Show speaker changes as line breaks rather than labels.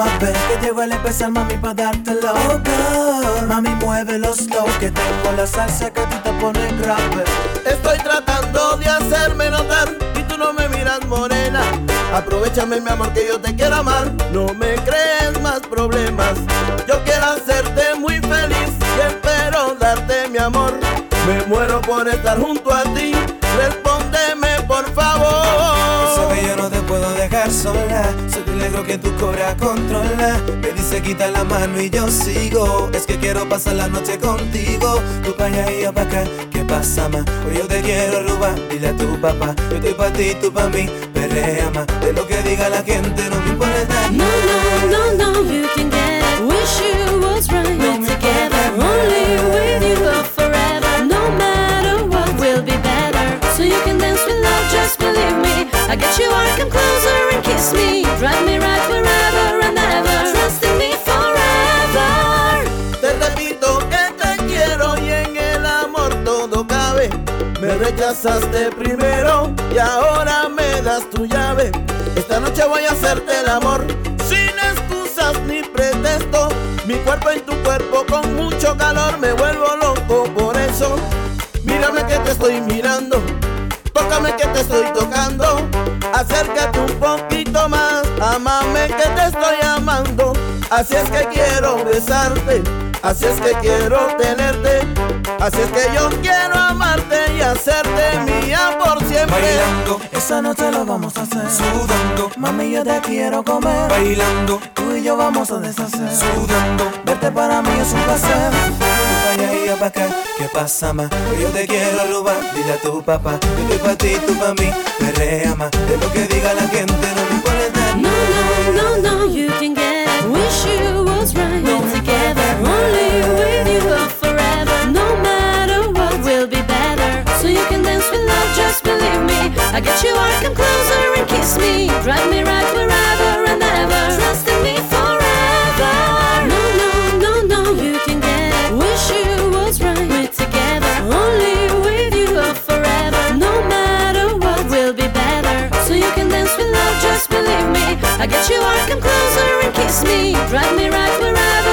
suave, que llegó el especial, mami, pa' dártelo. Oh, girl, mami, mueve los slow, que tengo la salsa que a ti te pone grave.
Estoy tratando de hacerme notar y tú no me miras, morena. Aprovechame, mi amor, que yo te quiero amar. No me crees más problemas. Yo quiero hacerte muy feliz y espero darte mi amor. Me muero por estar junto a ti. Respóndeme, por favor.
Sabes que yo no te puedo dejar sola. Soy tu negro que tu cora controla. Me dice quita la mano y yo sigo. Es que quiero pasar la noche contigo. Tú pa' allá y yo pa' acá. ¿Qué pasa, ma? Hoy yo te quiero robar. Dile a tu papá. Yo estoy pa' ti, tú pa' mí. Perrea, ma. De lo que diga la gente no me importa.
No, no, no, no, you can get it. Wish you was right. We're together, only with you forever. No matter what, we'll be better. So you can dance with love, just believe me. I get you out, come closer and kiss me. Drive me right wherever and ever. Trust in me forever.
Te repito que te quiero y en el amor todo cabe. Me rechazaste primero y ahora me das tu llave. Esta noche voy a hacerte el amor sin excusas ni pretexto. Mi cuerpo en tu cuerpo con mucho calor, me vuelvo loco por eso. Mírame que te estoy mirando, tócame que te estoy tocando. Acércate un poquito más, amame que te estoy amando. Así es que quiero besarte, así es que quiero tenerte. Así es que yo quiero amarte y hacerte mía por siempre.
Bailando, esa noche lo vamos a hacer. Sudando, mami, yo te quiero comer. Bailando, tú y yo vamos a deshacer. Sudando, verte para mí es un placer. Tú pa' allá y yo pa' acá. ¿Qué pasa, ma? Hoy yo te quiero robar. Dile a tu papá. Yo estoy pa' ti, tú pa' mí. Perrea, ma. De lo que diga la gente no me importa.
No, no, no, no, you can get it. Wish you was right. We're together, only with you forever. No matter what, we'll be better. So you can dance with love, just believe me. I get you out, come closer and kiss me. Drive me right wherever and ever. Trust in me forever. No, no, no, no, you can get it. Wish you was right. We're together, only with you forever. No matter what, we'll be better. So you can dance with love, just believe me. I get you out, come closer and kiss me. Drive me right wherever.